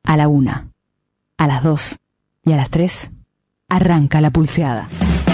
A la 1, a las 2 y a las 3 arranca la pulseada.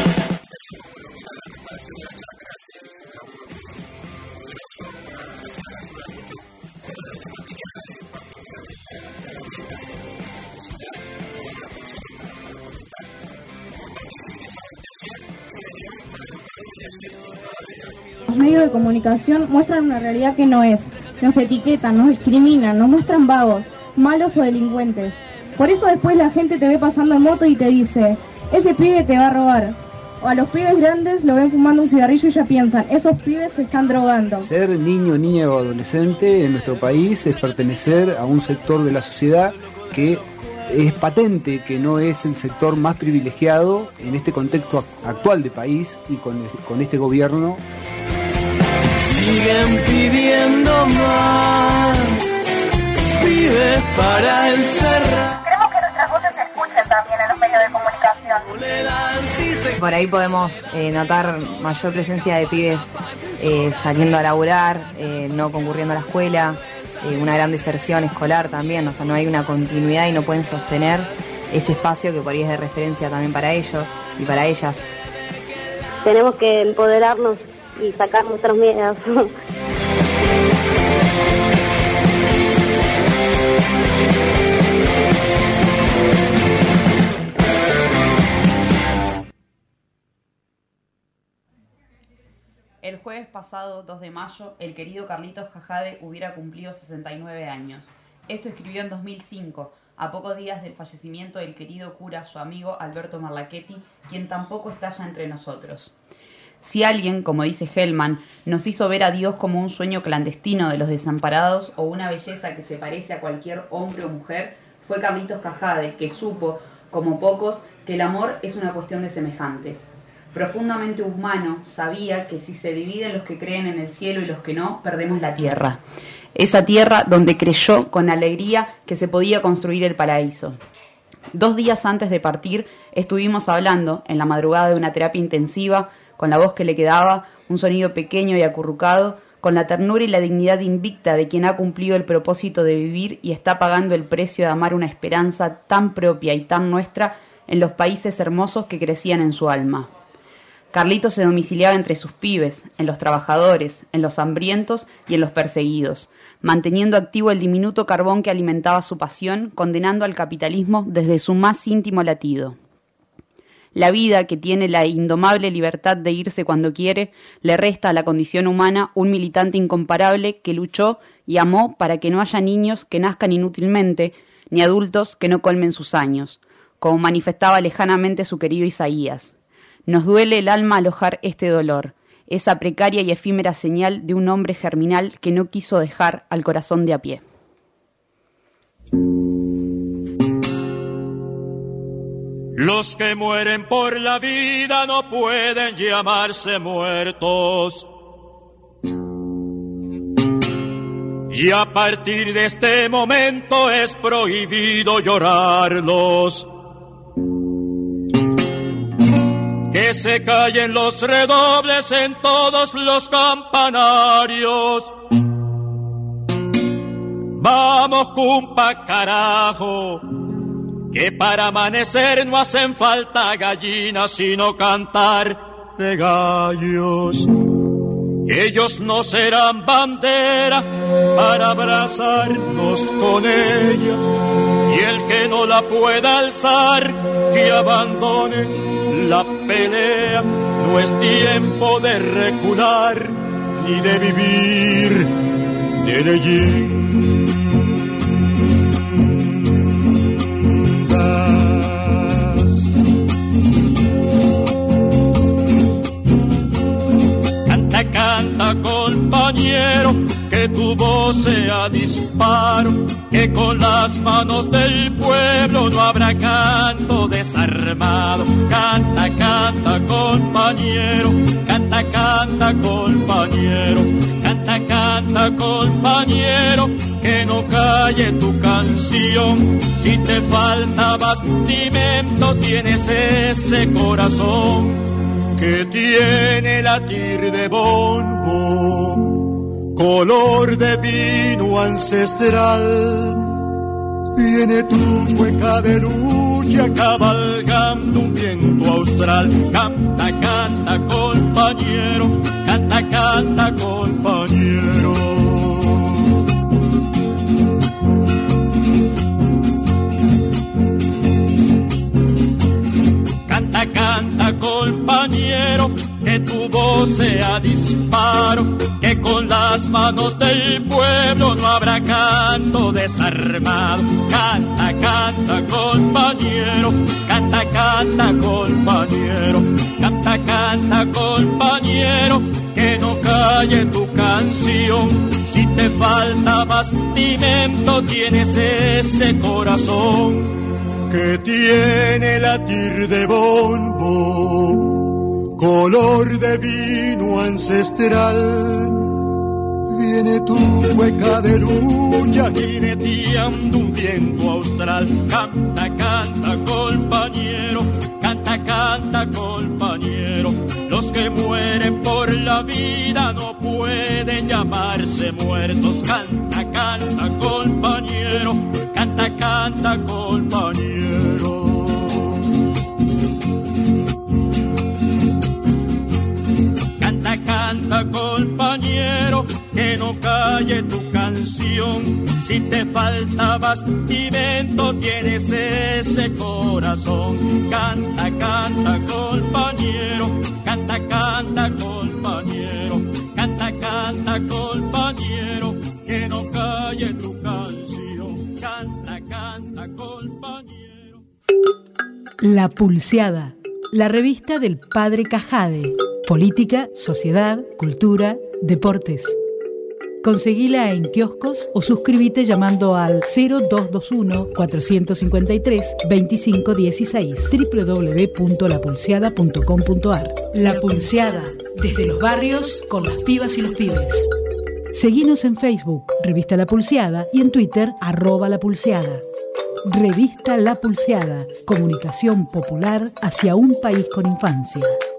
Los medios de comunicación muestran una realidad que no es. Nos etiquetan, nos discriminan, nos muestran vagos, malos o delincuentes. Por eso después la gente te ve pasando en moto y te dice, ese pibe te va a robar. O a los pibes grandes lo ven fumando un cigarrillo y ya piensan, esos pibes se están drogando. Ser niño, niña o adolescente en nuestro país es pertenecer a un sector de la sociedad que es patente que no es el sector más privilegiado en este contexto actual de país y con este gobierno. Siguen pidiendo más, pibes para encerrar. Queremos que nuestras voces se escuchen también en los medios de comunicación. Por ahí podemos notar mayor presencia de pibes saliendo a laburar, no concurriendo a la escuela, una gran deserción escolar también, o sea, no hay una continuidad y no pueden sostener ese espacio que por ahí es de referencia también para ellos y para ellas. Tenemos que empoderarnos y sacar nuestros miedos. El jueves pasado, 2 de mayo, el querido Carlitos Cajade hubiera cumplido 69 años. Esto escribió en 2005, a pocos días del fallecimiento del querido cura, su amigo Alberto Marlachetti, quien tampoco está ya entre nosotros. Si alguien, como dice Hellman, nos hizo ver a Dios como un sueño clandestino de los desamparados o una belleza que se parece a cualquier hombre o mujer, fue Carlitos Cajade, que supo, como pocos, que el amor es una cuestión de semejantes. Profundamente humano, sabía que si se dividen los que creen en el cielo y los que no, perdemos la tierra. Esa tierra donde creyó con alegría que se podía construir el paraíso. 2 días antes de partir, estuvimos hablando, en la madrugada de una terapia intensiva, con la voz que le quedaba, un sonido pequeño y acurrucado, con la ternura y la dignidad invicta de quien ha cumplido el propósito de vivir y está pagando el precio de amar una esperanza tan propia y tan nuestra en los países hermosos que crecían en su alma. Carlitos se domiciliaba entre sus pibes, en los trabajadores, en los hambrientos y en los perseguidos, manteniendo activo el diminuto carbón que alimentaba su pasión, condenando al capitalismo desde su más íntimo latido. La vida, que tiene la indomable libertad de irse cuando quiere, le resta a la condición humana un militante incomparable que luchó y amó para que no haya niños que nazcan inútilmente, ni adultos que no colmen sus años, como manifestaba lejanamente su querido Isaías. Nos duele el alma alojar este dolor, esa precaria y efímera señal de un hombre germinal que no quiso dejar al corazón de a pie. Los que mueren por la vida no pueden llamarse muertos. Y a partir de este momento es prohibido llorarlos. Que se callen los redobles en todos los campanarios. Vamos, cumpa, carajo, que para amanecer no hacen falta gallinas, sino cantar de gallos. Ellos no serán bandera para abrazarnos con ella, y el que no la pueda alzar, que abandone la pelea. No es tiempo de recular, ni de vivir de leyendas. Canta, canta, compañero, que tu voz sea disparo, que con las manos del pueblo no habrá canto desarmado. Canta, canta, compañero, canta, canta, compañero, canta, canta, compañero, que no calle tu canción. Si te falta bastimento, tienes ese corazón que tiene latir de bombo, color de vino ancestral, Viene tu cueca de lucha cabalgando un viento austral. Canta, canta, compañero, canta, canta, compañero. Canta, canta, compañero, que tu voz sea disparo, que con las manos del pueblo no habrá canto desarmado. Canta, canta, compañero, canta, canta, compañero, canta, canta, compañero, que no calle tu canción. Si te falta bastimento, tienes ese corazón que tiene latir de bombo, color de vino ancestral. Viene tu cueca de lucha jineteando un viento austral. Canta, canta, compañero, canta, canta, compañero. Los que mueren por la vida no pueden llamarse muertos. Canta, canta, compañero, canta, canta, compañero. Canta, canta, compañero, que no calle tu canción. Si te falta bastimento, tienes ese corazón. Canta, canta, compañero, canta, canta, compañero, canta, canta, compañero, que no calle tu canción. Canta, canta, compañero. La Pulseada, la revista del Padre Cajade. Política, sociedad, cultura, deportes. Conseguila en kioscos o suscríbete llamando al 0221-453-2516 www.lapulseada.com.ar. La Pulseada, desde los barrios con las pibas y los pibes. Seguinos en Facebook, Revista La Pulseada, y en Twitter, @lapulseada. Revista La Pulseada, comunicación popular hacia un país con infancia.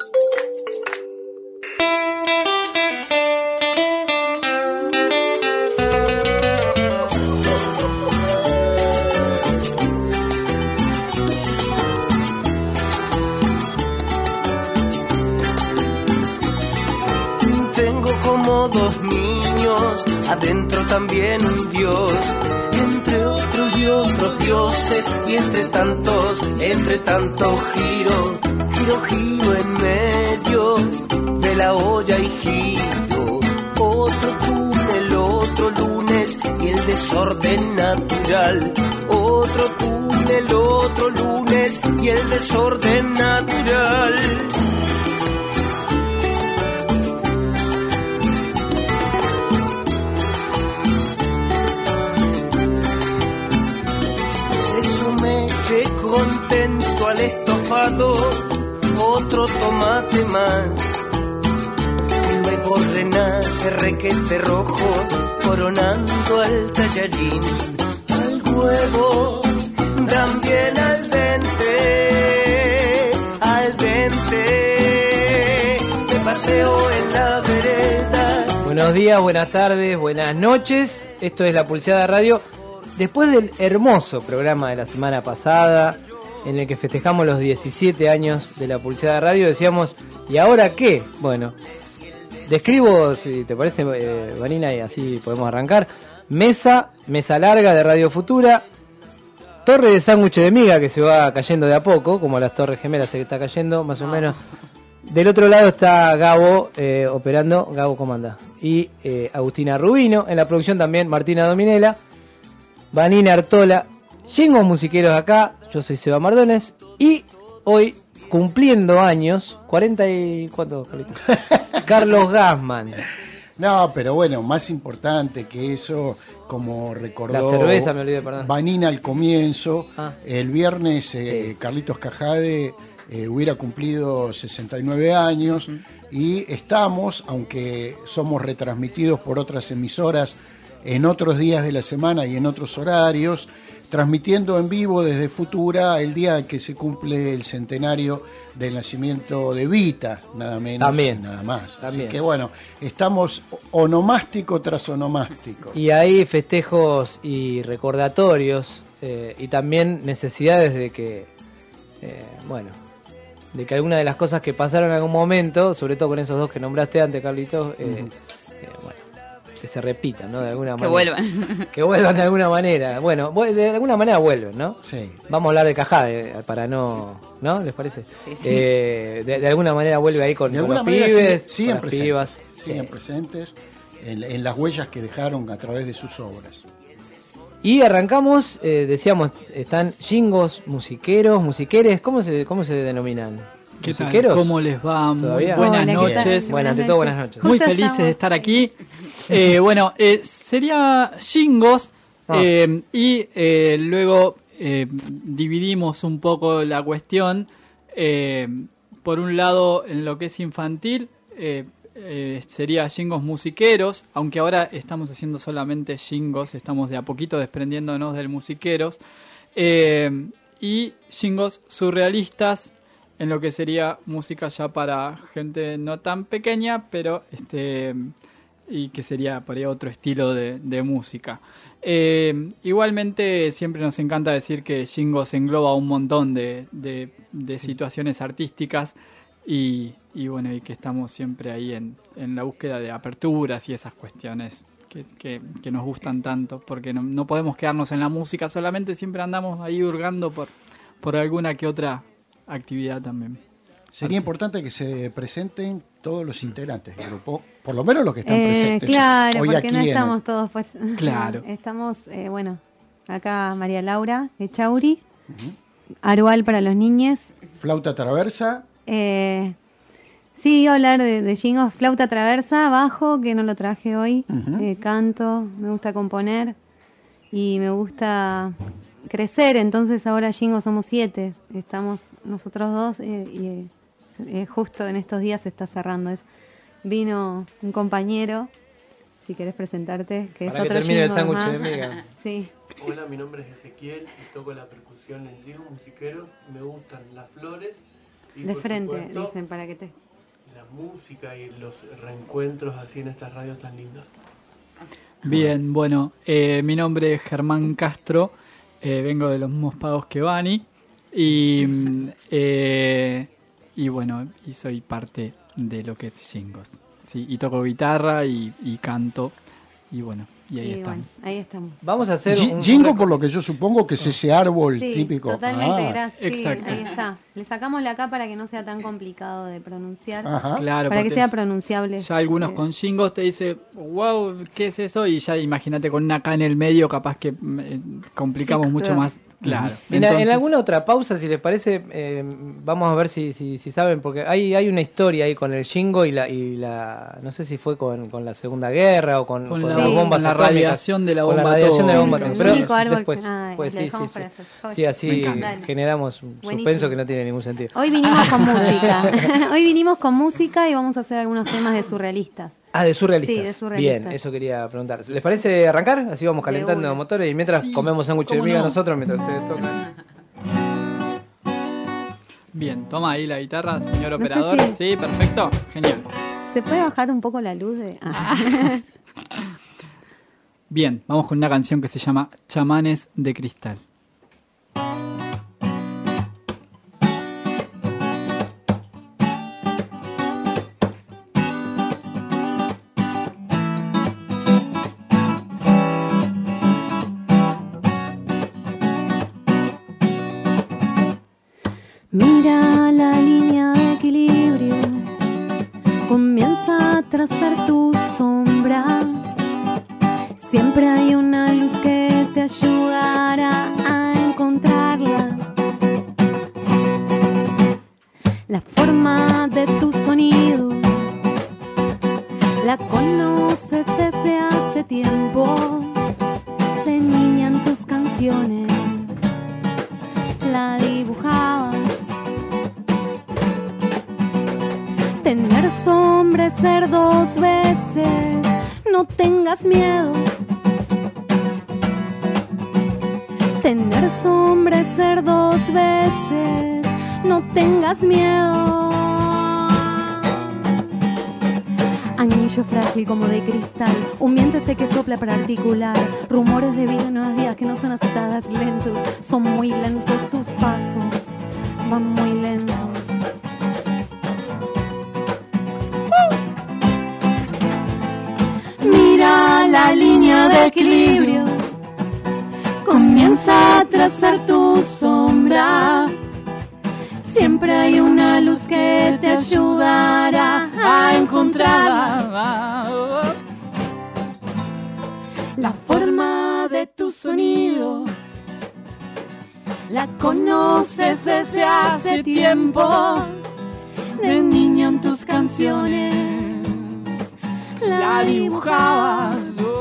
Dos niños, adentro también un dios, entre otros y otros dioses, y entre tanto giro, giro, giro en medio de la olla y giro. Otro túnel, otro lunes, y el desorden natural. Otro túnel, otro lunes, y el desorden natural. Contento al estofado, otro tomate más. Y luego renace requete rojo, coronando al tallarín, al huevo, también al dente, de paseo en la vereda. Buenos días, buenas tardes, buenas noches. Esto es La Pulseada Radio. Después del hermoso programa de la semana pasada, en el que festejamos los 17 años de La Pulseada Radio, decíamos, ¿y ahora qué? Bueno, describo, si te parece, Vanina, y así podemos arrancar. Mesa larga de Radio Futura, torre de sándwich de miga que se va cayendo de a poco, como las torres gemelas se está cayendo, más o menos. Del otro lado está Gabo operando. Gabo, ¿cómo anda? Y Agustina Rubino, en la producción también Martina Dominela, Vanina Artola, Jingos musiqueros acá, yo soy Seba Mardones, y hoy, cumpliendo años, 40 y... ¿cuántos, Carlitos? Carlos Gassman. No, pero bueno, más importante que eso, como recordó la cerveza, me olvidé, perdón, Vanina al comienzo, el viernes sí. Carlitos Cajade hubiera cumplido 69 años, y estamos, aunque somos retransmitidos por otras emisoras en otros días de la semana y en otros horarios, transmitiendo en vivo desde Futura el día que se cumple el centenario del nacimiento de Vita, nada menos, también, nada más. También. Así que bueno, estamos onomástico tras onomástico. Y hay festejos y recordatorios y también necesidades de que, de que alguna de las cosas que pasaron en algún momento, sobre todo con esos dos que nombraste antes, Carlitos, que se repitan, ¿no? De alguna manera. Vuelvan. Que vuelvan de alguna manera. Bueno, de alguna manera vuelven, ¿no? Sí. Vamos a hablar de Cajade para ¿no? ¿Les parece? Sí. De alguna manera vuelve ahí con los pibes, siguen con las pibas. Siguen presentes en las huellas que dejaron a través de sus obras. Y arrancamos, decíamos, están jingos, musiqueres, ¿cómo se denominan? ¿Qué tal? ¿Musiqueros? ¿Cómo les va? ¿Todavía? Buenas noches. Bueno, ante todo, buenas noches. Muy felices de estar aquí. Sería jingos y luego dividimos un poco la cuestión. Por un lado, en lo que es infantil, sería jingos musiqueros, aunque ahora estamos haciendo solamente jingos, estamos de a poquito desprendiéndonos del musiqueros, y jingos surrealistas, en lo que sería música ya para gente no tan pequeña, pero y que sería por ahí otro estilo de música. Igualmente siempre nos encanta decir que jingos engloba un montón de situaciones artísticas y que estamos siempre ahí en la búsqueda de aperturas y esas cuestiones que nos gustan tanto, porque no podemos quedarnos en la música solamente, siempre andamos ahí hurgando por alguna que otra actividad también. Sería importante que se presenten todos los integrantes del grupo, por lo menos los que están presentes. Claro, hoy porque aquí no estamos todos, pues. Claro. Estamos, acá María Laura Echauri, Arual para los niños. Flauta traversa. Sí, iba a hablar de jingos, flauta traversa, bajo, que no lo traje hoy, canto, me gusta componer y me gusta crecer, entonces ahora jingos somos 7, estamos nosotros 2 y justo en estos días se está cerrando. Vino un compañero, si querés presentarte, que para es que otro termine el jingo sándwich más. de miga. Sí. Hola, mi nombre es Ezequiel y toco la percusión en jingos musiqueros. Me gustan las flores y De por frente, supuesto, dicen, para que te... la música y los reencuentros así en estas radios tan lindas. Bien, bueno, mi nombre es Germán Castro, vengo de los mismos pagos que Bani y soy parte de lo que es jingos. Sí, y toco guitarra y canto y ahí estamos. Bueno, ahí estamos. Vamos a hacer jingo, por lo que yo supongo que es ese árbol típico. Totalmente, gracias. Exacto. Ahí está. Le sacamos la K para que no sea tan complicado de pronunciar. Ajá. Claro, para que sea pronunciable. Ya algunos con jingos te dicen, wow, ¿qué es eso? Y ya imagínate con una K en el medio, capaz que complicamos mucho más. Claro. En alguna otra pausa, si les parece, vamos a ver si saben, porque hay una historia ahí con el jingo y la no sé si fue con la Segunda Guerra o con las bombas la atómicas, radiación de la bomba con la radiación de la bomba atómica. atómica. El único árbol después, que- pues lo sí, dejamos sí. para después. Sí, así Me encanta. generamos un Buenísimo. suspenso que no tiene ningún sentido. Hoy vinimos con música. Hoy vinimos con música y vamos a hacer algunos temas de surrealistas. De surrealistas. Sí, de surrealistas. Bien, eso quería preguntar. ¿Les parece arrancar? Así vamos calentando una. los motores y mientras comemos sándwich de ¿cómo miga no? nosotros, mientras ustedes tocan. Bien, toma ahí la guitarra, señor No sé operador. si- Sí, perfecto, genial. ¿Se puede bajar un poco la luz de...? Bien, vamos con una canción que se llama Chamanes de Cristal. Mira la línea de equilibrio, comienza a trazar tu sombra. Siempre hay una luz que te ayudará a encontrarla. La forma de tu sonido la conoces desde hace tiempo. De niña en tus canciones la dibujabas. Tener sombra es ser 2 veces, no tengas miedo. Tener sombra es ser 2 veces, no tengas miedo. Anillo frágil como de cristal, un viento ese que sopla para articular rumores de vida en unos días que no son aceptadas. Lentos, son muy lentos tus pasos, van muy lentos. Mira la línea de equilibrio, comienza a trazar tu sombra. Siempre hay una luz que te ayudará a encontrarla. La forma de tu sonido la conoces desde hace tiempo. De niño en tus canciones la dibujabas.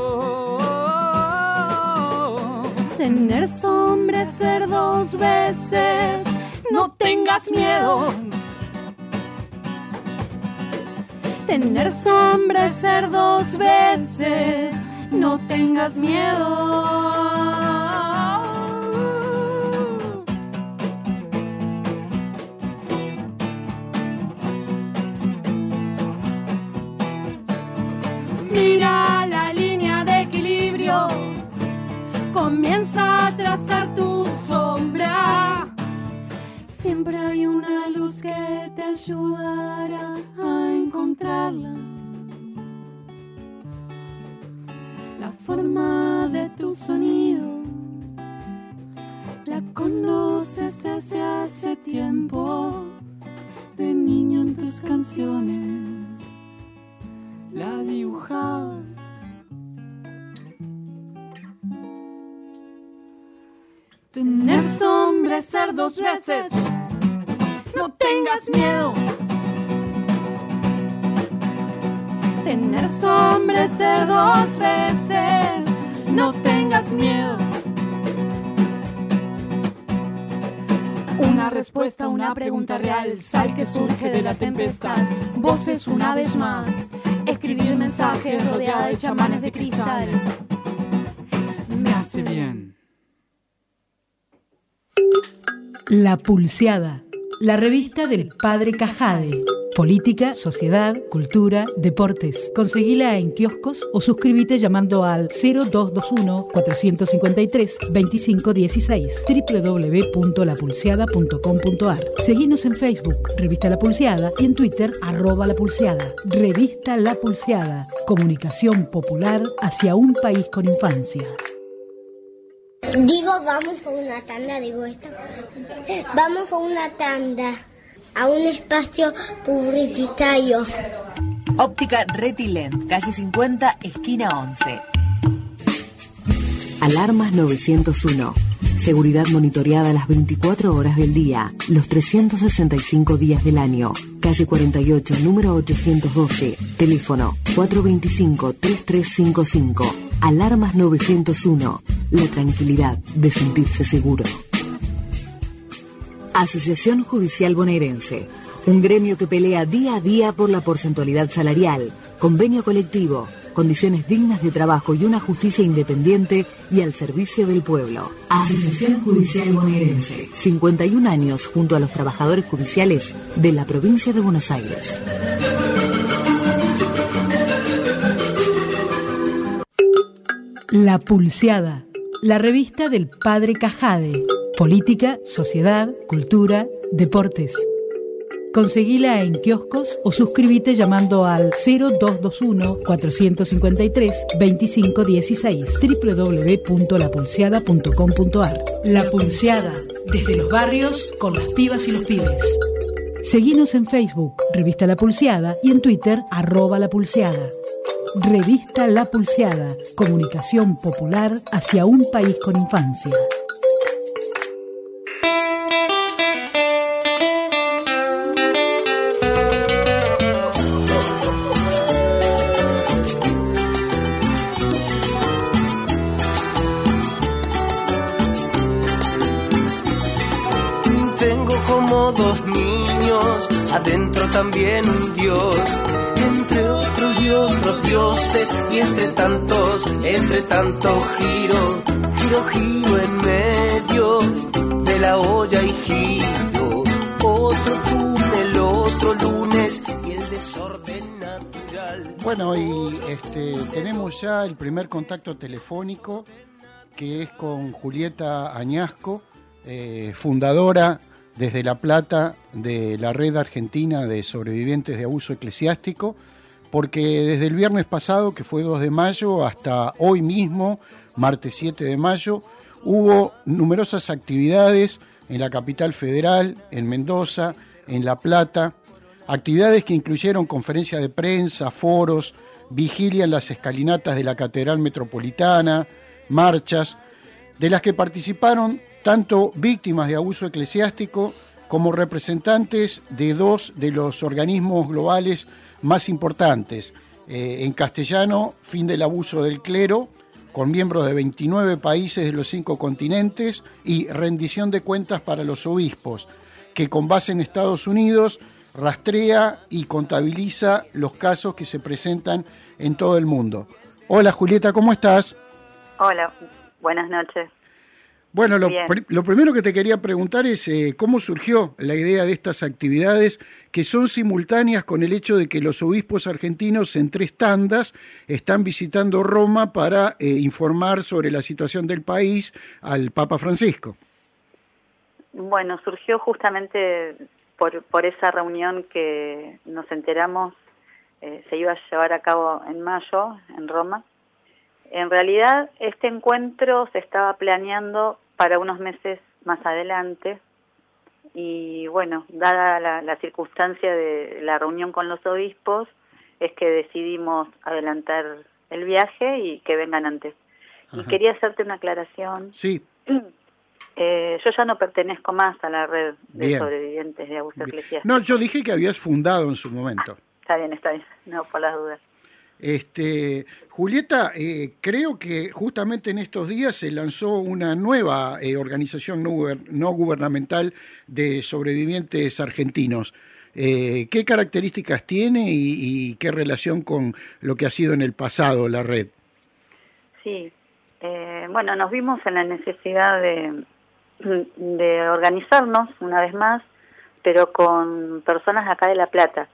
Tener sombra es ser dos veces. No tengas miedo. Tener sombra es ser dos veces. No tengas miedo. Mira la línea de equilibrio, comienza a trazar tu sombra. Siempre hay una luz que te ayudará a encontrarla. La forma de tu sonido la conoces desde hace tiempo. De niño en tus canciones la dibujabas. Tener sombra es ser dos veces. No tengas miedo. Tener sombra es ser dos veces. No tengas miedo. Una respuesta a una pregunta real. Sal que surge de la tempestad. Voces una vez más. Escribir mensajes rodeada de chamanes de cristal. Me hace bien. La Pulseada, la revista del Padre Cajade. Política, sociedad, cultura, deportes. Conseguila en kioscos o suscríbete llamando al 0221-453-2516 www.lapulseada.com.ar. Seguinos en Facebook, Revista La Pulseada, y en Twitter, @lapulseada. Revista La Pulseada, comunicación popular hacia un país con infancia. Digo, vamos a una tanda, digo esto. Vamos a una tanda, a un espacio publicitario. Óptica Retilent, calle 50, esquina 11. Alarmas 901. Seguridad monitoreada las 24 horas del día, los 365 días del año. Calle 48, número 812. Teléfono 425-3355. Alarmas 901. La tranquilidad de sentirse seguro. Asociación Judicial Bonaerense. Un gremio que pelea día a día por la porcentualidad salarial, convenio colectivo, condiciones dignas de trabajo y una justicia independiente y al servicio del pueblo. Asociación Judicial Bonaerense. 51 años junto a los trabajadores judiciales de la provincia de Buenos Aires. La Pulseada, la revista del Padre Cajade. Política, sociedad, cultura, deportes. Conseguila en kioscos o suscríbete llamando al 0221-453-2516 www.lapulseada.com.ar. La Pulseada, desde los barrios con las pibas y los pibes. Seguinos en Facebook, Revista La Pulseada, y en Twitter, @lapulseada. Revista La Pulseada, comunicación popular hacia un país con infancia. Tengo como dos niños, adentro también un Dios, entre otros y otros dioses, y entre tanto giro en medio de la olla y giro. Otro túnel, otro lunes, y el desorden natural Bueno, y tenemos ya el primer contacto telefónico, que es con Julieta Añasco, fundadora desde La Plata de la Red Argentina de Sobrevivientes de Abuso Eclesiástico, porque desde el viernes pasado, que fue 2 de mayo, hasta hoy mismo, martes 7 de mayo, hubo numerosas actividades en la capital federal, en Mendoza, en La Plata, actividades que incluyeron conferencias de prensa, foros, vigilia en las escalinatas de la Catedral Metropolitana, marchas, de las que participaron tanto víctimas de abuso eclesiástico como representantes de 2 de los organismos globales más importantes. En castellano, Fin del Abuso del Clero, con miembros de 29 países de los 5 continentes, y Rendición de Cuentas para los Obispos, que con base en Estados Unidos rastrea y contabiliza los casos que se presentan en todo el mundo. Hola Julieta, ¿cómo estás? Hola, buenas noches. Bueno, lo primero que te quería preguntar es cómo surgió la idea de estas actividades que son simultáneas con el hecho de que los obispos argentinos en 3 tandas están visitando Roma para informar sobre la situación del país al Papa Francisco. Bueno, surgió justamente por esa reunión que nos enteramos se iba a llevar a cabo en mayo en Roma. En realidad este encuentro se estaba planeando para unos meses más adelante y bueno, dada la circunstancia de la reunión con los obispos, es que decidimos adelantar el viaje y que vengan antes. Ajá. Y quería hacerte una aclaración. Sí. Yo ya no pertenezco más a la red de Bien. Sobrevivientes de Abuso Eclesiástico. No, yo dije que habías fundado en su momento. Está bien, no, por las dudas. Julieta, creo que justamente en estos días se lanzó una nueva organización no gubernamental de sobrevivientes argentinos. ¿Qué características tiene y qué relación con lo que ha sido en el pasado la red? Sí, bueno, nos vimos en la necesidad de organizarnos una vez más, pero con personas acá de La Plata.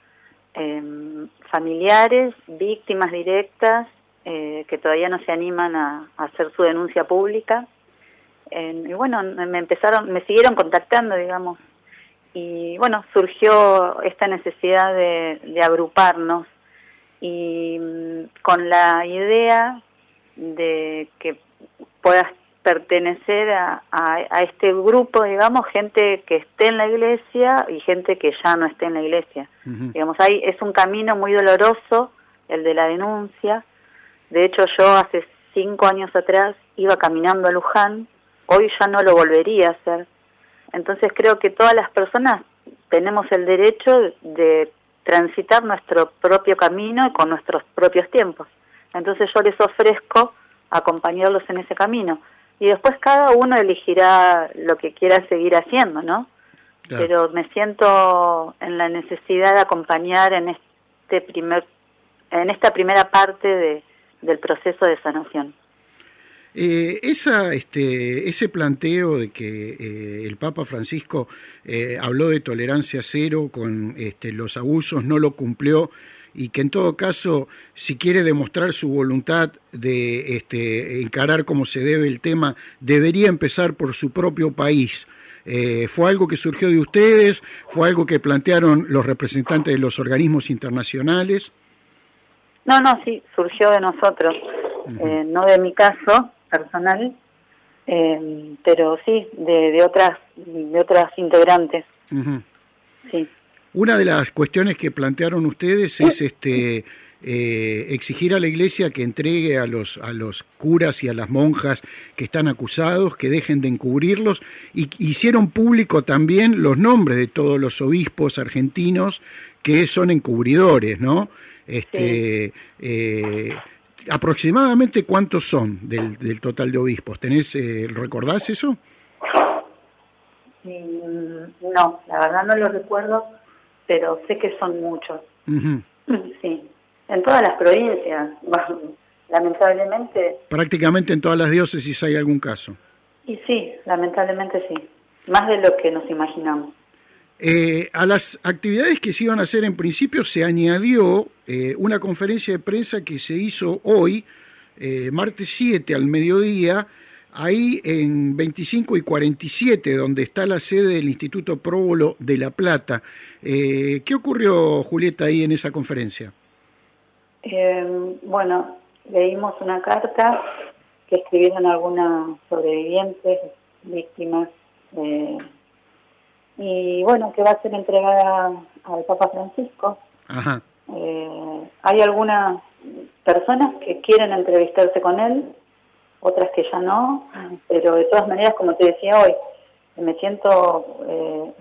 Familiares, víctimas directas que todavía no se animan a hacer su denuncia pública y bueno, me siguieron contactando, digamos, y bueno, surgió esta necesidad de agruparnos y con la idea de que puedas pertenecer a este grupo, digamos, gente que esté en la iglesia y gente que ya no esté en la iglesia. Uh-huh. Digamos, es un camino muy doloroso el de la denuncia. De hecho, yo hace 5 años atrás iba caminando a Luján, hoy ya no lo volvería a hacer. Entonces creo que todas las personas tenemos el derecho de transitar nuestro propio camino y con nuestros propios tiempos. Entonces yo les ofrezco acompañarlos en ese camino. Y después cada uno elegirá lo que quiera seguir haciendo, ¿no? Claro. Pero me siento en la necesidad de acompañar en esta primera parte del proceso de sanación. Ese planteo de que el Papa Francisco habló de tolerancia cero con los abusos, no lo cumplió, y que en todo caso, si quiere demostrar su voluntad de encarar como se debe el tema, debería empezar por su propio país. ¿Fue algo que surgió de ustedes? ¿Fue algo que plantearon los representantes de los organismos internacionales? No, sí, surgió de nosotros, uh-huh. No de mi caso personal, pero sí, de otras integrantes. Uh-huh. Sí. Una de las cuestiones que plantearon ustedes es exigir a la Iglesia que entregue a los curas y a las monjas que están acusados, que dejen de encubrirlos, y hicieron público también los nombres de todos los obispos argentinos que son encubridores, ¿no? Sí. Aproximadamente ¿cuántos son del total de obispos? ¿Recordás eso? No, la verdad no lo recuerdo, pero sé que son muchos. Uh-huh. Sí, en todas las provincias, lamentablemente. Prácticamente en todas las diócesis hay algún caso. Y sí, lamentablemente sí, más de lo que nos imaginamos. A las actividades que se iban a hacer en principio se añadió una conferencia de prensa que se hizo hoy, martes 7 al mediodía, ahí en 25 y 47, donde está la sede del Instituto Próbolo de La Plata. ¿Qué ocurrió, Julieta, ahí en esa conferencia? Bueno, leímos una carta que escribieron algunas sobrevivientes, víctimas, y bueno, que va a ser entregada al Papa Francisco. Ajá. Hay algunas personas que quieren entrevistarse con él, otras que ya no, pero de todas maneras, como te decía hoy, me siento,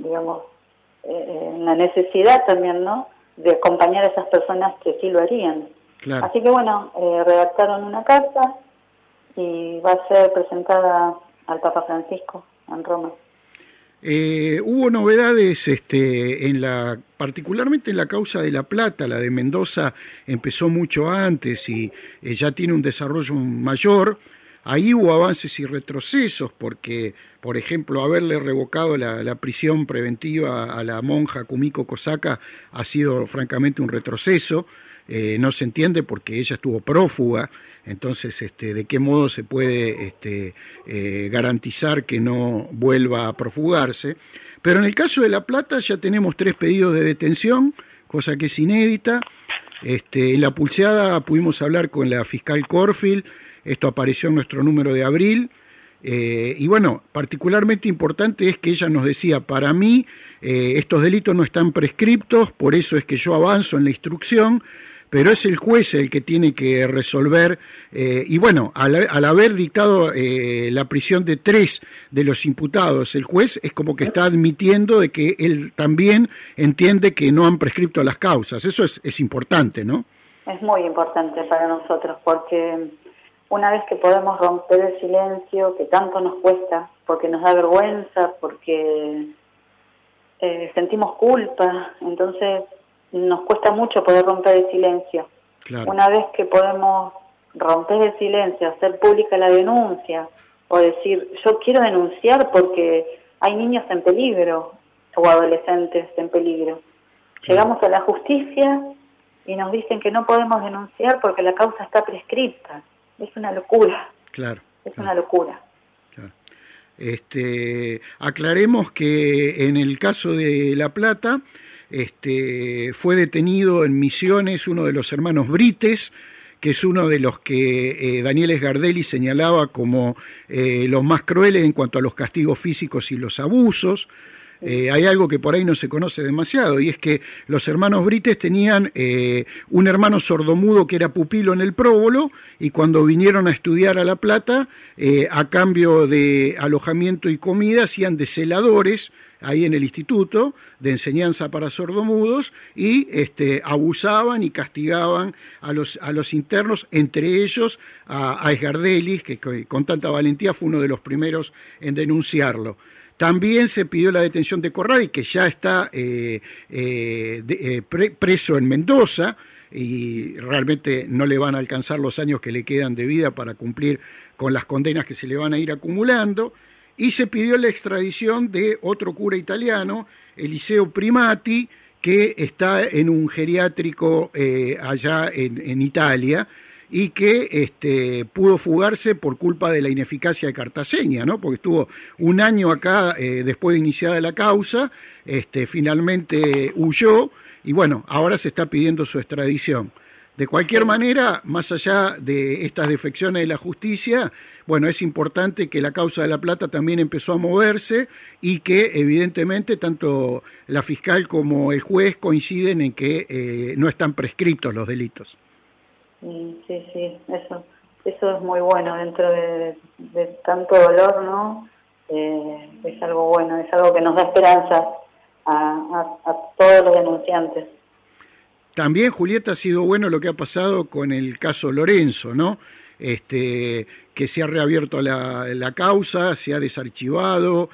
en la necesidad también, ¿no?, de acompañar a esas personas que sí lo harían. Claro. Así que bueno, redactaron una carta y va a ser presentada al Papa Francisco en Roma. Hubo novedades particularmente en la causa de La Plata. La de Mendoza empezó mucho antes y ya tiene un desarrollo mayor. Ahí hubo avances y retrocesos porque, por ejemplo, haberle revocado la prisión preventiva a la monja Kumiko Kosaka ha sido francamente un retroceso. No se entiende porque ella estuvo prófuga. Entonces, ¿de qué modo se puede garantizar que no vuelva a profugarse? Pero en el caso de La Plata ya tenemos 3 pedidos de detención, cosa que es inédita. En La Pulseada pudimos hablar con la fiscal Corfield, esto apareció en nuestro número de abril, y bueno, particularmente importante es que ella nos decía, para mí estos delitos no están prescriptos, por eso es que yo avanzo en la instrucción, pero es el juez el que tiene que resolver, y bueno, al haber dictado la prisión de 3 de los imputados, el juez es como que está admitiendo de que él también entiende que no han prescripto las causas. Eso es importante, ¿no? Es muy importante para nosotros, porque una vez que podemos romper el silencio, que tanto nos cuesta, porque nos da vergüenza, porque sentimos culpa, entonces nos cuesta mucho poder romper el silencio. Claro. Una vez que podemos romper el silencio, hacer pública la denuncia, o decir, yo quiero denunciar porque hay niños en peligro, o adolescentes en peligro. Llegamos a la justicia y nos dicen que no podemos denunciar porque la causa está prescripta. Es una locura. Claro. Una locura. Claro. Aclaremos que en el caso de La Plata, fue detenido en Misiones uno de los hermanos Brites, que es uno de los que Daniel Sgardelli señalaba como los más crueles en cuanto a los castigos físicos y los abusos. Hay algo que por ahí no se conoce demasiado, y es que los hermanos Brites tenían un hermano sordomudo que era pupilo en el Próbolo, y cuando vinieron a estudiar a La Plata, a cambio de alojamiento y comida, hacían de celadores ahí en el instituto de enseñanza para sordomudos, y abusaban y castigaban a los internos, entre ellos a Sgardelli, que con tanta valentía fue uno de los primeros en denunciarlo. También se pidió la detención de Corradi, que ya está preso en Mendoza, y realmente no le van a alcanzar los años que le quedan de vida para cumplir con las condenas que se le van a ir acumulando. Y se pidió la extradición de otro cura italiano, Eliseo Primati, que está en un geriátrico allá en Italia, y que pudo fugarse por culpa de la ineficacia de Cartaseña, ¿no? Porque estuvo un año acá después de iniciada la causa, finalmente huyó, y bueno, ahora se está pidiendo su extradición. De cualquier manera, más allá de estas defecciones de la justicia, bueno, es importante que la causa de La Plata también empezó a moverse, y que evidentemente tanto la fiscal como el juez coinciden en que no están prescriptos los delitos. Sí, eso es muy bueno dentro de tanto dolor, ¿no? Es algo bueno, es algo que nos da esperanza a todos los denunciantes. También, Julieta, ha sido bueno lo que ha pasado con el caso Lorenzo, ¿no? Que se ha reabierto la causa, se ha desarchivado,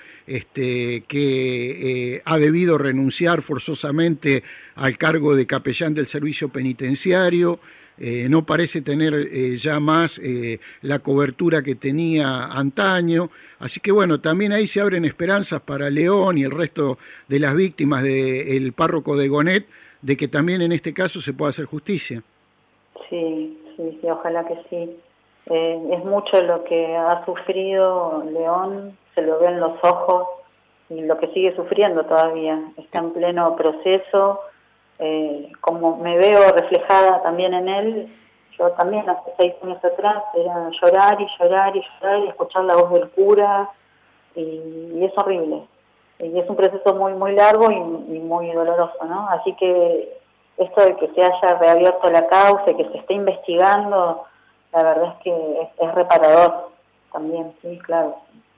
que ha debido renunciar forzosamente al cargo de capellán del servicio penitenciario. no parece tener ya más la cobertura que tenía antaño. Así que bueno, también ahí se abren esperanzas para León y el resto de las víctimas del párroco de Gonet, de que también en este caso se pueda hacer justicia. Sí, ojalá que sí. Es mucho lo que ha sufrido León, se lo ve en los ojos y lo que sigue sufriendo todavía. Está en pleno proceso, como me veo reflejada también en él. Yo también hace 6 años atrás era llorar y llorar y llorar y escuchar la voz del cura y es horrible. Y es un proceso muy muy largo y muy doloroso, ¿no? Así que esto de que se haya reabierto la causa y que se esté investigando, la verdad es que es reparador también, sí, claro.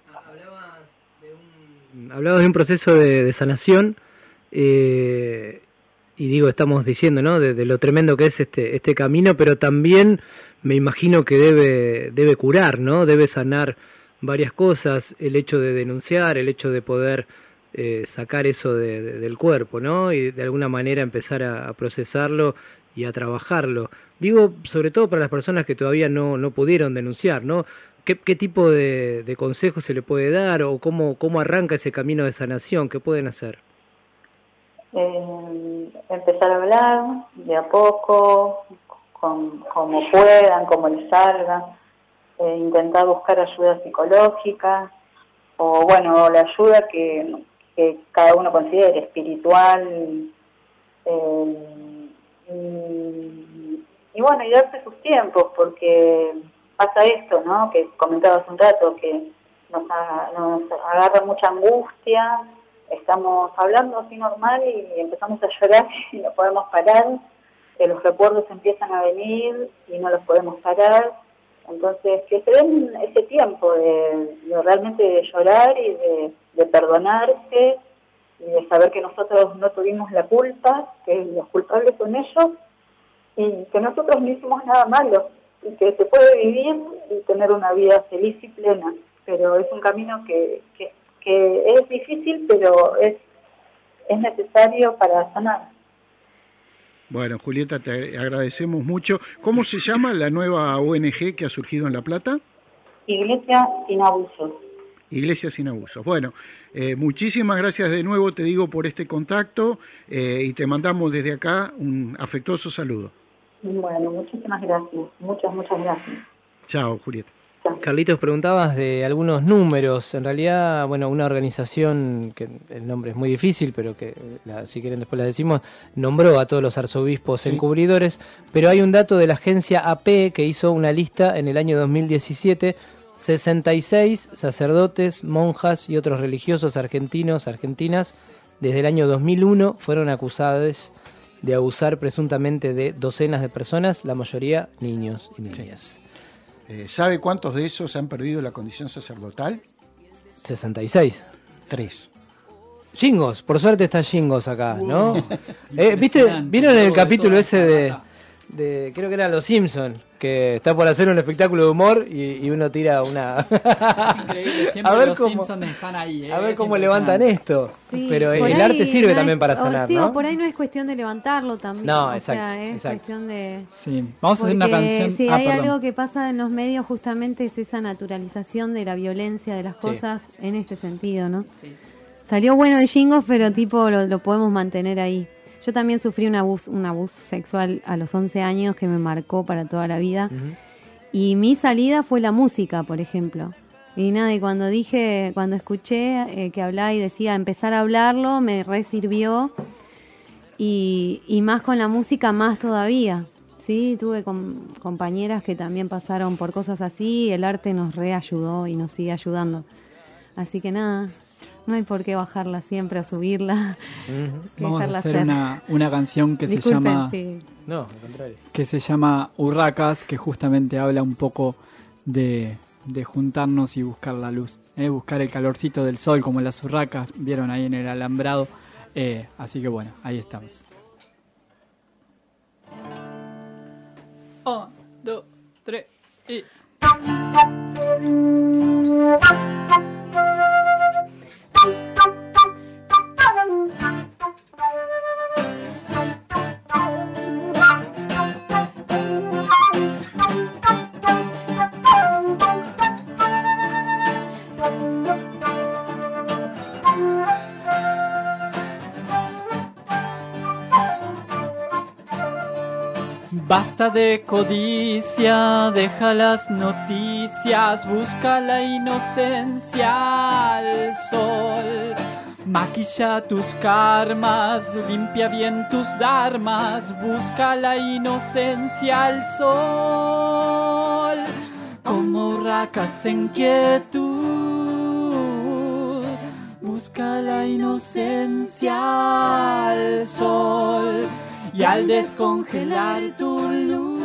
Hablabas de un proceso de sanación, y digo, estamos diciendo, ¿no?, de lo tremendo que es este camino, pero también me imagino que debe curar, ¿no? Debe sanar varias cosas, el hecho de denunciar, el hecho de poder sacar eso del cuerpo, ¿no? Y de alguna manera empezar a procesarlo y a trabajarlo. Digo, sobre todo para las personas que todavía no pudieron denunciar, ¿no? ¿Qué tipo de consejo se le puede dar o cómo arranca ese camino de sanación? ¿Qué pueden hacer? Empezar a hablar de a poco, como puedan, como les salga, intentar buscar ayuda psicológica o bueno, la ayuda que cada uno considere, espiritual, y bueno, y darse sus tiempos, porque pasa esto, ¿no?, que comentaba hace un rato, que nos agarra mucha angustia, estamos hablando así normal y empezamos a llorar y no podemos parar, los recuerdos empiezan a venir y no los podemos parar. Entonces, que se den ese tiempo de realmente de llorar y de perdonarse y de saber que nosotros no tuvimos la culpa, que los culpables son ellos y que nosotros no hicimos nada malo y que se puede vivir y tener una vida feliz y plena. Pero es un camino que es difícil, pero es necesario para sanar. Bueno, Julieta, te agradecemos mucho. ¿Cómo se llama la nueva ONG que ha surgido en La Plata? Iglesia Sin Abusos. Iglesia Sin Abusos. Bueno, muchísimas gracias de nuevo, te digo, por este contacto y te mandamos desde acá un afectuoso saludo. Bueno, muchísimas gracias. Muchas gracias. Chao, Julieta. Carlitos, preguntabas de algunos números. En realidad, bueno, una organización, que el nombre es muy difícil, pero que si quieren después la decimos, nombró a todos los arzobispos encubridores, pero hay un dato de la agencia AP que hizo una lista en el año 2017, 66 sacerdotes, monjas y otros religiosos argentinas, desde el año 2001 fueron acusados de abusar presuntamente de docenas de personas, la mayoría niños y niñas. ¿Sabe cuántos de esos han perdido la condición sacerdotal? 66. 3. Chingos, por suerte está Chingos acá, ¿no? ¿Vieron el capítulo ese de creo que era Los Simpsons, que está por hacer un espectáculo de humor y uno tira una... Es increíble, siempre los Simpsons están ahí. A ver cómo levantan esto. Sí, pero el arte sirve también para sanar, sí, ¿no? O por ahí no es cuestión de levantarlo también. No, es cuestión de... Sí, vamos a hacer una canción. Sí, hay algo que pasa en los medios, justamente es esa naturalización de la violencia, de las cosas, en este sentido, ¿no? Sí. Salió bueno de Chingos, pero tipo lo podemos mantener ahí. Yo también sufrí un abuso sexual a los 11 años que me marcó para toda la vida. Uh-huh. Y mi salida fue la música, por ejemplo. Y nada, y cuando escuché que hablaba y decía empezar a hablarlo, me resirvió. Y más con la música, más todavía. Sí, tuve compañeras que también pasaron por cosas así. El arte nos reayudó y nos sigue ayudando. Así que nada, no hay por qué bajarla siempre o subirla. Uh-huh. Vamos a hacer una canción que se llama... Sí. No, al contrario. Que se llama Urracas, que justamente habla un poco de juntarnos y buscar la luz. Buscar el calorcito del sol, como las urracas vieron ahí en el alambrado. Así que bueno, ahí estamos. 1, 2, 3 y... Basta de codicia, deja las noticias, busca la inocencia al sol. Maquilla tus karmas, limpia bien tus dharmas, busca la inocencia al sol. Como urracas en quietud, busca la inocencia al sol. Y al descongelar tu luz,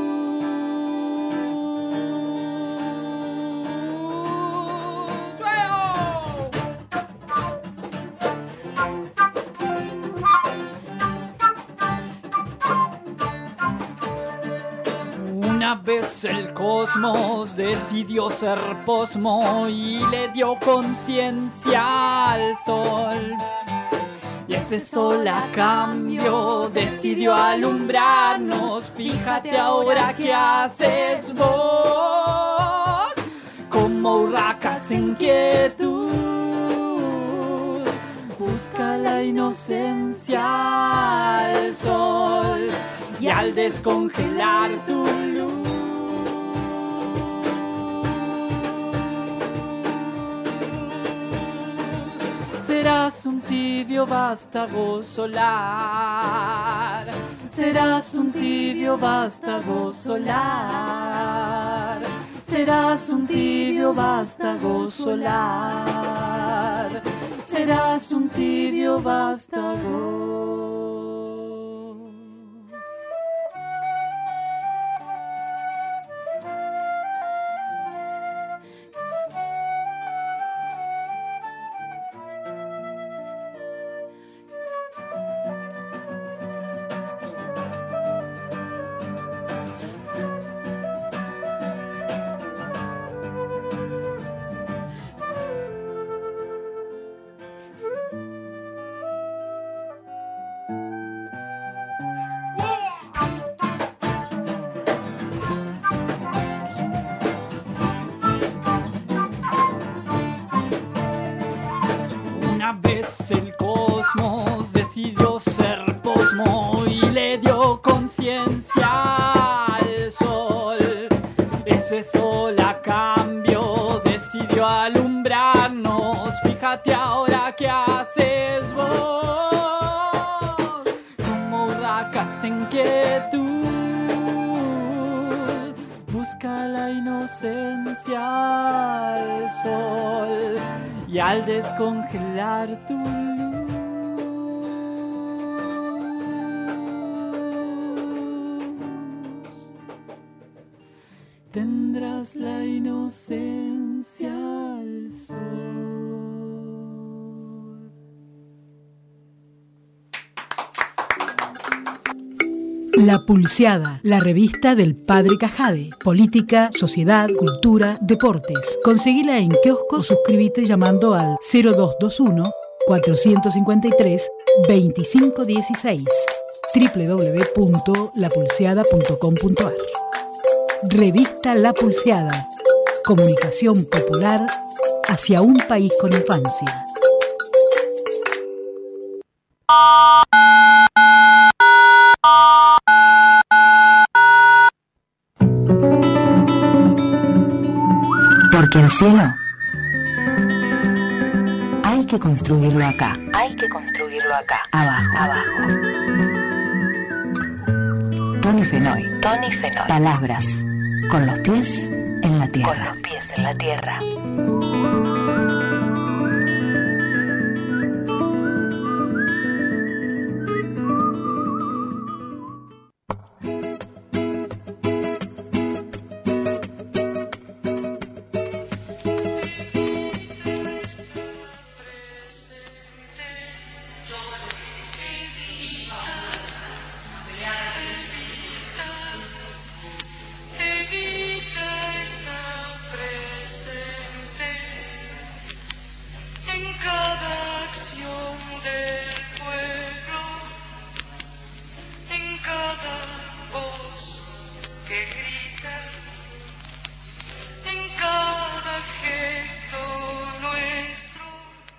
una vez el cosmos decidió ser posmo y le dio conciencia al sol. Y ese sol a cambio decidió alumbrarnos. Fíjate ahora qué haces vos. Como urracas en quietud, busca la inocencia al sol. Y al descongelar tu luz, serás un tibio vástago solar. Serás un tibio vástago solar. Serás un tibio vástago solar. Serás un tibio vástago. El cosmos decidió ser posmo y le dio conciencia al sol. Ese sol a cambio decidió alumbrarnos. Fíjate ahora qué haces vos. Como urracas en quietud, busca la inocencia al sol. Y al descongelar tu luz, tendrás la inocencia al sol. La Pulseada, la revista del Padre Cajade. Política, sociedad, cultura, deportes. Conseguila en kiosco o suscríbete llamando al 0221-453-2516. www.lapulseada.com.ar. Revista La Pulseada. Comunicación popular hacia un país con infancia. Porque el cielo hay que construirlo acá. Hay que construirlo acá. Abajo. Tony Fenoy. Palabras con los pies en la tierra.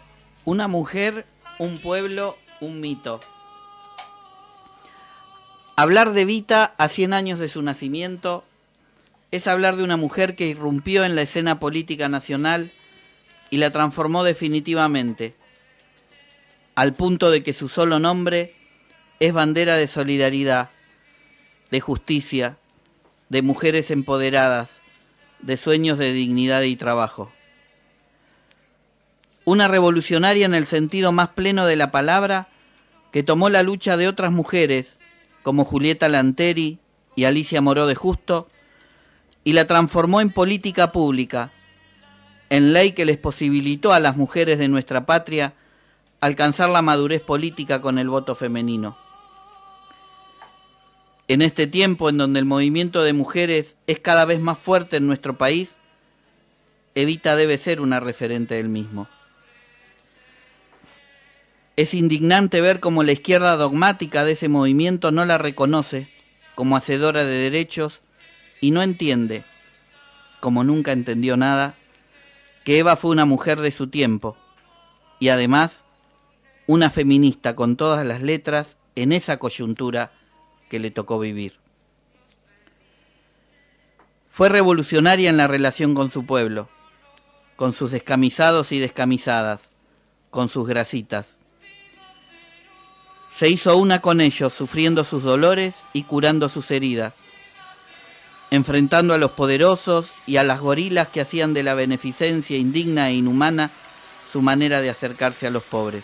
Una mujer, un pueblo, un mito. Hablar de Evita a 100 años de su nacimiento es hablar de una mujer que irrumpió en la escena política nacional y la transformó definitivamente, al punto de que su solo nombre es bandera de solidaridad, de justicia, de mujeres empoderadas, de sueños de dignidad y trabajo. Una revolucionaria en el sentido más pleno de la palabra, que tomó la lucha de otras mujeres, como Julieta Lanteri y Alicia Moró de Justo, y la transformó en política pública, en ley que les posibilitó a las mujeres de nuestra patria alcanzar la madurez política con el voto femenino. En este tiempo en donde el movimiento de mujeres es cada vez más fuerte en nuestro país, Evita debe ser una referente del mismo. Es indignante ver cómo la izquierda dogmática de ese movimiento no la reconoce como hacedora de derechos y no entiende, como nunca entendió nada, que Eva fue una mujer de su tiempo y además una feminista con todas las letras en esa coyuntura que le tocó vivir. Fue revolucionaria en la relación con su pueblo, con sus descamisados y descamisadas, con sus grasitas. Se hizo una con ellos, sufriendo sus dolores y curando sus heridas, enfrentando a los poderosos y a las gorilas que hacían de la beneficencia indigna e inhumana su manera de acercarse a los pobres.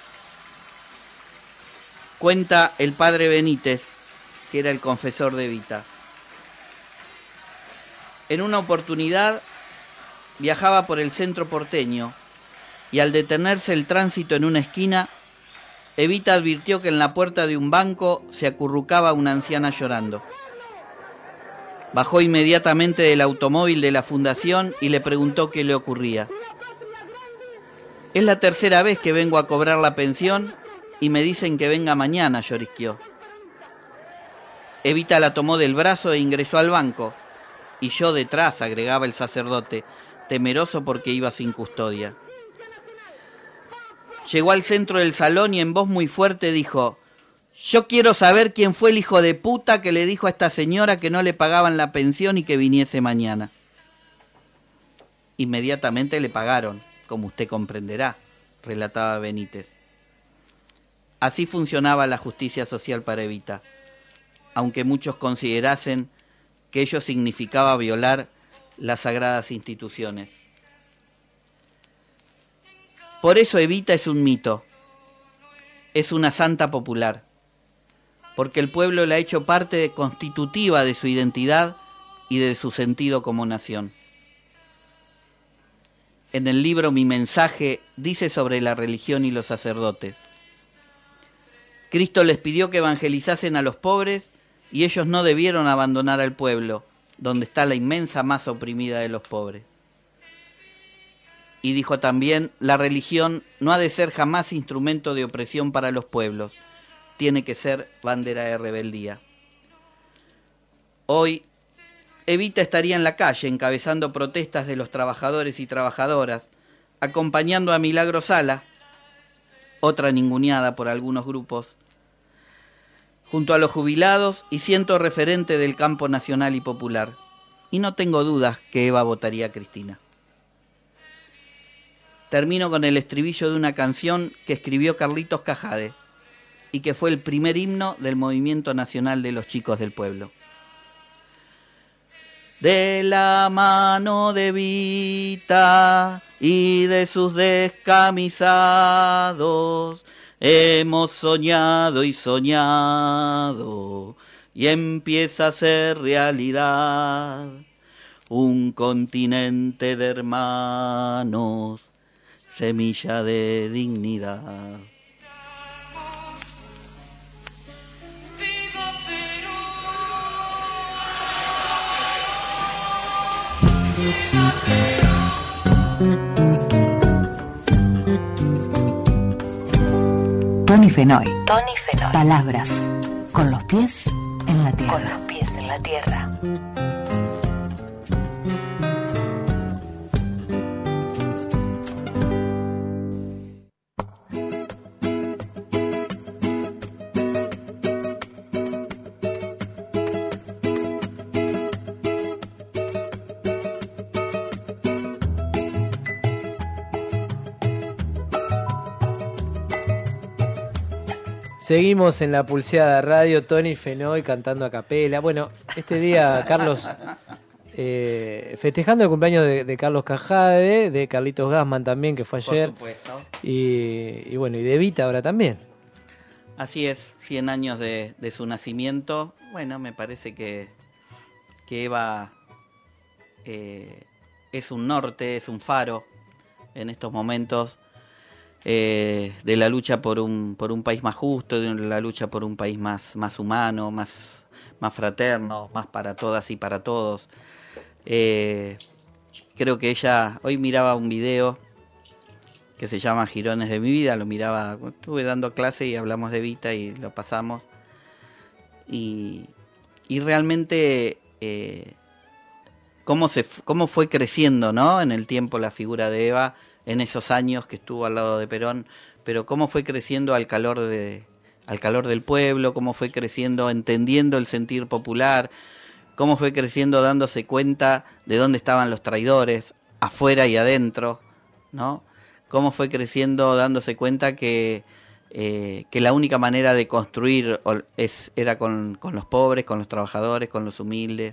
Cuenta el padre Benítez, que era el confesor de Evita. En una oportunidad viajaba por el centro porteño y al detenerse el tránsito en una esquina, Evita advirtió que en la puerta de un banco se acurrucaba una anciana llorando. Bajó inmediatamente del automóvil de la fundación y le preguntó qué le ocurría. Es la tercera vez que vengo a cobrar la pensión y me dicen que venga mañana, llorisqueó. Evita la tomó del brazo e ingresó al banco. Y yo detrás, agregaba el sacerdote, temeroso porque iba sin custodia. Llegó al centro del salón y en voz muy fuerte dijo: yo quiero saber quién fue el hijo de puta que le dijo a esta señora que no le pagaban la pensión y que viniese mañana. Inmediatamente le pagaron, como usted comprenderá, relataba Benítez. Así funcionaba la justicia social para Evita, aunque muchos considerasen que ello significaba violar las sagradas instituciones. Por eso Evita es un mito, es una santa popular, porque el pueblo la ha hecho parte constitutiva de su identidad y de su sentido como nación. En el libro Mi mensaje dice sobre la religión y los sacerdotes: Cristo les pidió que evangelizasen a los pobres y ellos no debieron abandonar al pueblo, donde está la inmensa masa oprimida de los pobres. Y dijo también: la religión no ha de ser jamás instrumento de opresión para los pueblos, tiene que ser bandera de rebeldía. Hoy, Evita estaría en la calle encabezando protestas de los trabajadores y trabajadoras, acompañando a Milagro Sala, otra ninguneada por algunos grupos, junto a los jubilados y siendo referente del campo nacional y popular. Y no tengo dudas que Eva votaría a Cristina. Termino con el estribillo de una canción que escribió Carlitos Cajade y que fue el primer himno del Movimiento Nacional de los Chicos del Pueblo. De la mano de Evita y de sus descamisados hemos soñado y soñado y empieza a ser realidad un continente de hermanos, semilla de dignidad. Tony Fenoy. Palabras con los pies en la tierra. Con los pies en la tierra. Seguimos en la Pulseada Radio, Tony Fenoy cantando a capela. Bueno, este día, Carlos, festejando el cumpleaños de Carlos Cajade, de Carlitos Gassman también, que fue ayer. Por supuesto. Y bueno, y de Evita ahora también. Así es, 100 años de su nacimiento. Bueno, me parece que Eva es un norte, es un faro en estos momentos. De la lucha por un país más justo, de la lucha por un país más humano, más fraterno, más para todas y para todos. Creo que ella, hoy miraba un video que se llama Girones de mi vida, lo miraba, estuve dando clase y hablamos de Evita y lo pasamos. Y realmente cómo fue creciendo, ¿no?, en el tiempo la figura de Eva, en esos años que estuvo al lado de Perón, pero cómo fue creciendo al calor del pueblo, cómo fue creciendo entendiendo el sentir popular, cómo fue creciendo dándose cuenta de dónde estaban los traidores, afuera y adentro, ¿no? Cómo fue creciendo dándose cuenta que la única manera de construir era con los pobres, con los trabajadores, con los humildes,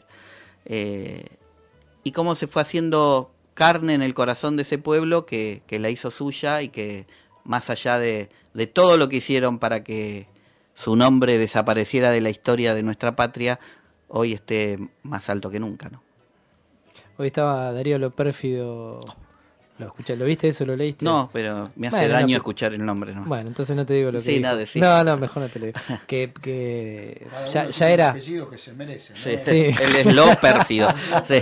y cómo se fue haciendo carne en el corazón de ese pueblo que la hizo suya y que más allá de todo lo que hicieron para que su nombre desapareciera de la historia de nuestra patria, hoy esté más alto que nunca, ¿no? Hoy estaba Darío Lo Pérfido. ¿Lo viste eso? ¿Lo leíste? No, pero me hace daño escuchar el nombre, ¿no? Bueno, entonces no te digo lo que sí, dijo. Nada, sí. No, mejor no te lo digo. que ya era... Un apellido que se merece, ¿no? Sí. Él es Lo Pérfido. Sí.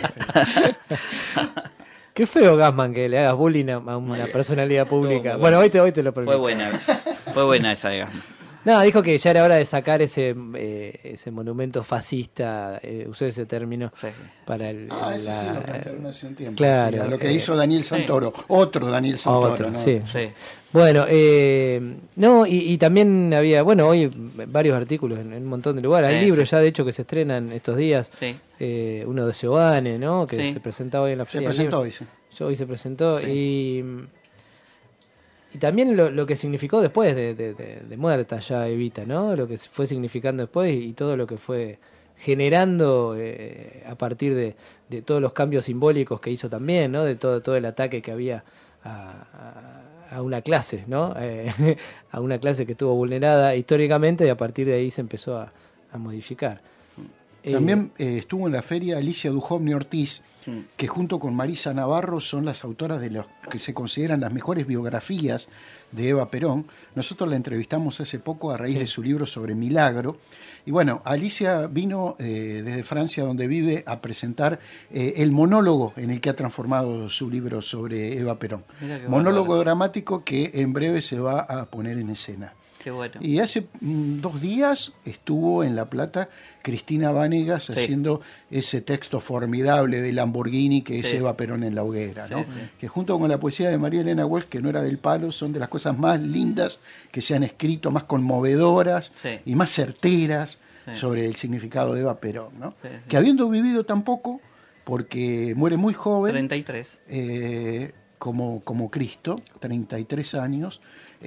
Qué feo, Gassman, que le hagas bullying a una personalidad pública. Bueno, hoy te lo permito. Fue buena esa de Gassman. No, dijo que ya era hora de sacar ese monumento fascista, usó ese término, sí, para el... eso sí lo plantearon hace un tiempo. Claro. Sí, lo que hizo Daniel Santoro, otro Daniel Santoro. Otro, ¿no? sí. Sí. Bueno, no, y también había, bueno, hoy varios artículos en un montón de lugares. Hay libros ya, de hecho, que se estrenan estos días. Sí. Uno de Seoane, ¿no?, que sí, se presenta hoy en la feria. Se presentó hoy, sí. Hoy se presentó, sí. Y también lo que significó después de muerta ya Evita, ¿no? Lo que fue significando después y todo lo que fue generando a partir de todos los cambios simbólicos que hizo también, ¿no? De todo el ataque que había a una clase, ¿no? A una clase que estuvo vulnerada históricamente y a partir de ahí se empezó a modificar. También estuvo en la feria Alicia Duhovne Ortiz, que junto con Marisa Navarro son las autoras de lo que se consideran las mejores biografías de Eva Perón. Nosotros la entrevistamos hace poco a raíz de su libro sobre Milagro. Y bueno, Alicia vino desde Francia, donde vive, a presentar el monólogo en el que ha transformado su libro sobre Eva Perón. Monólogo dramático que en breve se va a poner en escena. Qué bueno. Y hace 2 días estuvo en La Plata Cristina Vanegas haciendo ese texto formidable de Lamborghini que es Eva Perón en la hoguera, ¿no? Que junto con la poesía de María Elena Walsh, que no era del palo, son de las cosas más lindas que se han escrito, más conmovedoras y más certeras sobre el significado de Eva Perón, ¿no? Que habiendo vivido tan poco, porque muere muy joven, 33, como Cristo, 33 años,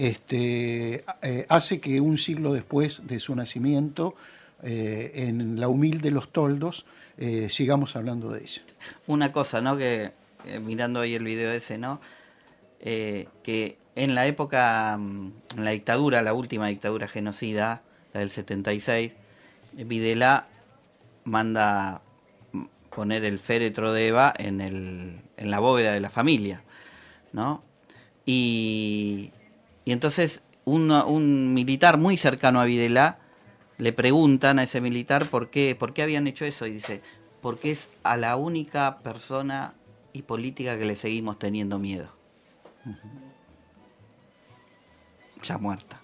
hace que un siglo después de su nacimiento, en la humilde Los Toldos, sigamos hablando de ella. Una cosa, ¿no?, que mirando ahí el video ese, ¿no?, que en la época, en la dictadura, la última dictadura genocida, la del 76, Videla manda poner el féretro de Eva en la bóveda de la familia, ¿no? Y entonces un militar muy cercano a Videla le preguntan a ese militar por qué habían hecho eso, y dice, porque es a la única persona y política que le seguimos teniendo miedo. Ya muerta.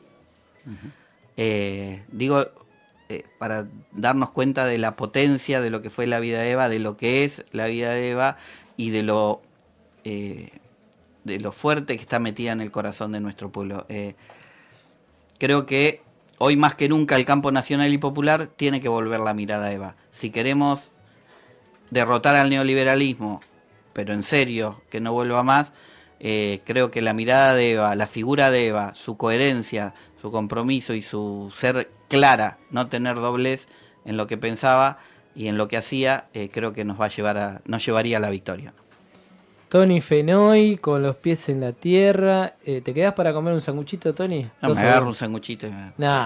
Digo, para darnos cuenta de la potencia de lo que fue la vida de Eva, de lo que es la vida de Eva y de lo fuerte que está metida en el corazón de nuestro pueblo. Creo que hoy más que nunca el campo nacional y popular tiene que volver la mirada a Eva. Si queremos derrotar al neoliberalismo, pero en serio, que no vuelva más, Creo que la mirada de Eva, la figura de Eva, su coherencia, su compromiso y su ser clara, no tener doblez en lo que pensaba y en lo que hacía, creo que nos llevaría a la victoria. Tony Fenoy con los pies en la tierra. ¿Te quedás para comer un sanguchito, Tony? No, me agarro un sanguchito. No.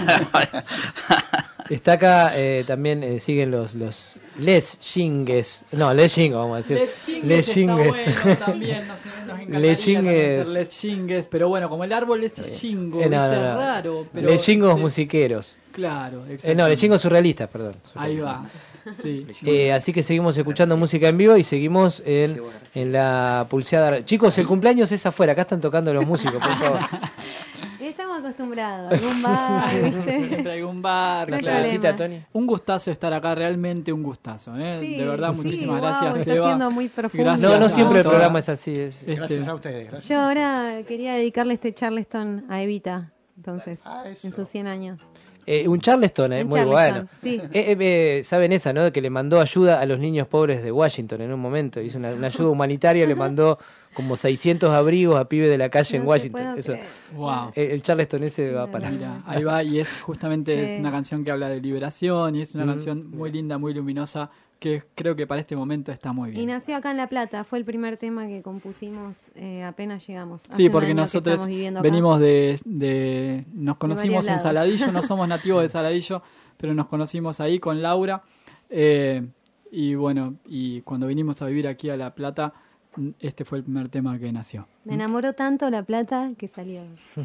Está acá también, siguen los Les Chingues. No, Les Chingues, vamos a decir. Les Chingues. Bueno, también nos encantaría Les Chingues. Les Chingues, pero bueno, como el árbol es chingo, no. raro. Pero Les Chingos musiqueros. Claro, no, Les Chingos surrealistas, perdón. Ahí va. Sí. Así que seguimos escuchando música en vivo y seguimos en la pulseada. Chicos, el cumpleaños es afuera, acá están tocando los músicos, por favor. Estamos acostumbrados, algún bar, ¿viste? Siempre algún bar. ¿Una cervecita, Tony? Un gustazo estar acá, realmente un gustazo, ¿eh? Sí, de verdad, muchísimas gracias, está Eva. siendo muy profundo. Gracias no siempre el programa es así. Gracias a ustedes. Gracias. Yo ahora quería dedicarle este Charleston a Evita, entonces, en sus 100 años. Un Charleston, muy Charleston, bueno. Sí. Saben esa, ¿no? Que le mandó ayuda a los niños pobres de Washington en un momento. Hizo una ayuda humanitaria, le mandó como 600 abrigos a pibes de la calle en Washington. Eso, wow. El Charleston ese va para... Mira, ahí va, y es justamente es una canción que habla de liberación y es una canción muy linda, muy luminosa, que creo que para este momento está muy bien. Y nació acá en La Plata, fue el primer tema que compusimos apenas llegamos. Sí, porque nosotros venimos nos conocimos en Saladillo, no somos nativos de Saladillo, pero nos conocimos ahí con Laura, y bueno, y cuando vinimos a vivir aquí a La Plata, este fue el primer tema que nació. Me enamoró tanto La Plata que salió.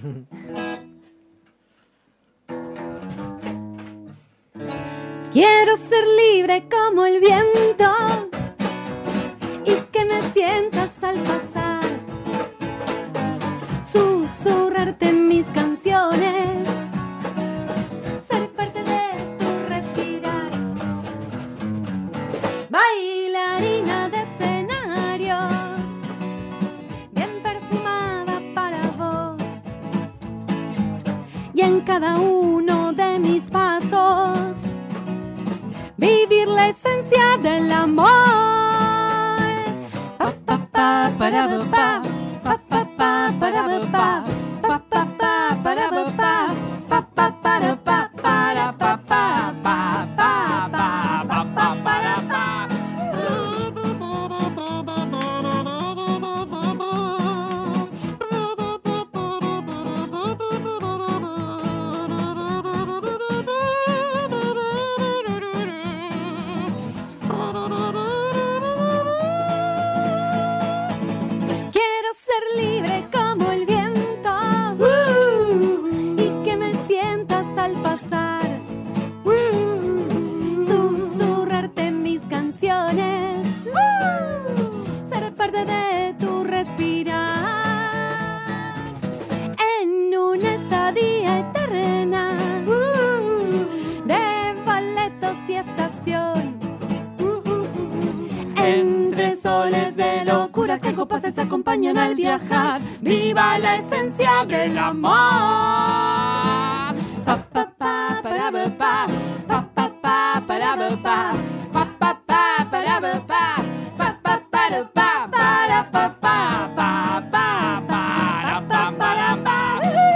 Quiero ser libre como el viento y que me sientas al pasar, susurrarte en mis canciones, ser parte de tu respirar, bailarina de escenarios, bien perfumada para vos, y en cada uno de mis pasos vivir la esencia del amor. Pa pa pa para pa pa pa pa para pa pa pa pa para pa pa pa para pa para pa pa pa pa pa pa para pa. Que copas se acompañan al viajar. Viva la esencia del amor. Pa pa pa para pa pa pa pa para pa pa pa pa para pa pa pa para pa para pa pa pa pa para pa para pa.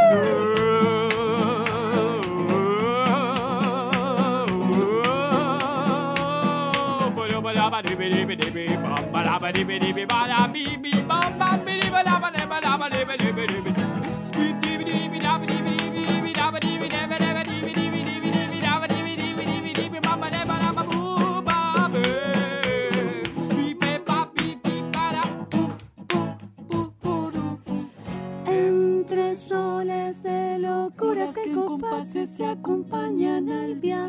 Entre soles de locuras que en compases se acompañan al viajar.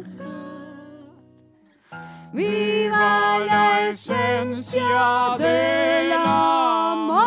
¡Viva la esencia del amor!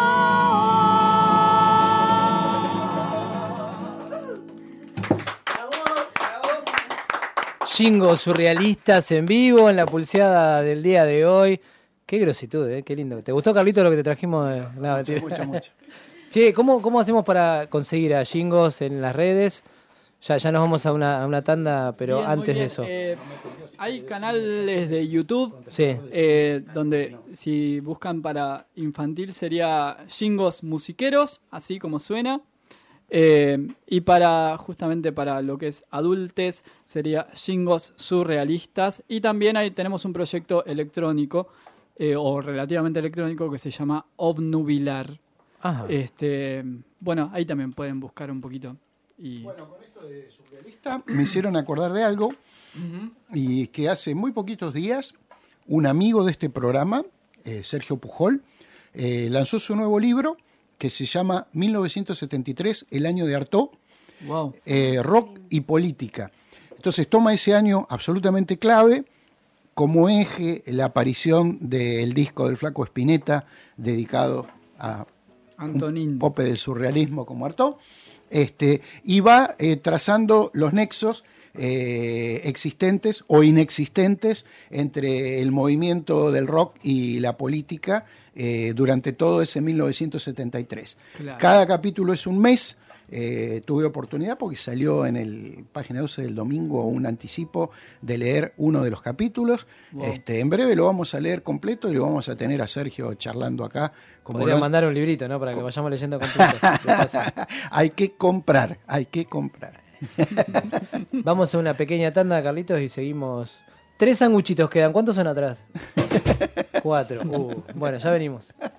Chingos surrealistas en vivo en la pulseada del día de hoy. Qué grositud, qué lindo. ¿Te gustó, Carlito, lo que te trajimos? Mucho. Che, ¿cómo hacemos para conseguir a Chingos en las redes? Ya nos vamos a una tanda, pero Bien, antes muy de eso. Hay canales de YouTube Sí. donde si buscan para infantil sería Jingos Musiqueros, así como suena. Y justamente para lo que es adultes sería Jingos Surrealistas. Y también ahí tenemos un proyecto electrónico o relativamente electrónico que se llama Obnubilar. Ajá. Bueno, ahí también pueden buscar un poquito. Bueno, con esto de surrealista me hicieron acordar de algo y que hace muy poquitos días un amigo de este programa, Sergio Pujol, lanzó su nuevo libro que se llama 1973, el año de Artaud, Wow. Rock y política. Entonces toma ese año absolutamente clave como eje la aparición del disco del Flaco Spinetta dedicado a Antonín. un pope del surrealismo como Artaud, y va trazando los nexos existentes o inexistentes entre el movimiento del rock y la política durante todo ese 1973. Claro. Cada capítulo es un mes. Tuve oportunidad porque salió en el página 12 del domingo un anticipo de leer uno de los capítulos. Wow. En breve lo vamos a leer completo y lo vamos a tener a Sergio charlando acá. Podría mandar un librito, ¿no? Para que vayamos leyendo completo. Hay que comprar. Vamos a una pequeña tanda, Carlitos, y seguimos. 3 sanguchitos quedan. ¿Cuántos son atrás? 4. Bueno, ya venimos.